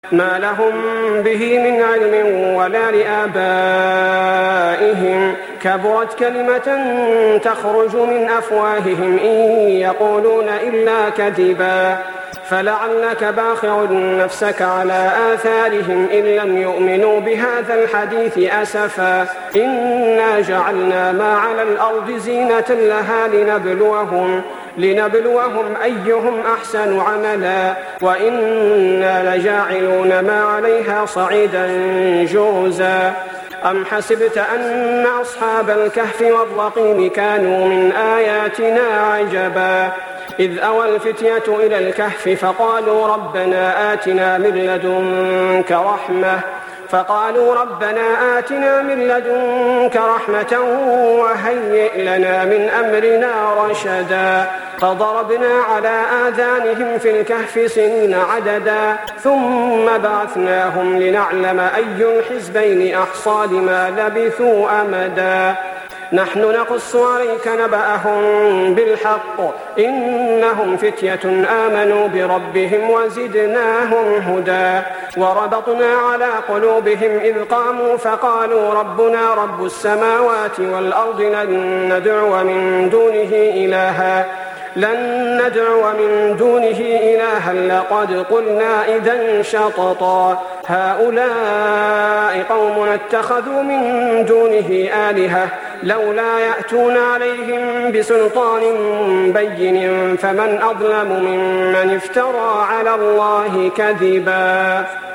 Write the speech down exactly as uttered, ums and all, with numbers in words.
ما لهم به من علم ولا لآبائهم كبرت كلمة تخرج من أفواههم إن يقولون إلا كذبا فلعلك باخع نفسك على آثارهم إن لم يؤمنوا بهذا الحديث أسفا إنا جعلنا ما على الأرض زينة لها لنبلوهم لنبلوهم أيهم أحسن عملا وإنا لجاعلون ما عليها صعيدا جرزا أم حسبت أن أصحاب الكهف والرقيم كانوا من آياتنا عجبا إذ أوى الفتية إلى الكهف فقالوا ربنا آتنا من لدنك رحمة فقالوا ربنا آتنا من لدنك رحمة وهيئ لنا من أمرنا رشدا فضربنا على آذانهم في الكهف سنين عددا ثم بعثناهم لنعلم أي الحزبين أحصى لما لبثوا أمدا نحن نقص عليك نبأهم بالحق إنهم فتية آمنوا بربهم وزدناهم هدى وربطنا على قلوبهم إذ قاموا فقالوا ربنا رب السماوات والأرض لن ندعو من دونه إلها لن ندعو من دونه إلها لقد قلنا إذا شططا هؤلاء قوم اتخذوا من دونه آلهة لولا يأتون عليهم بسلطان بين فمن أظلم ممن افترى على الله كذبا.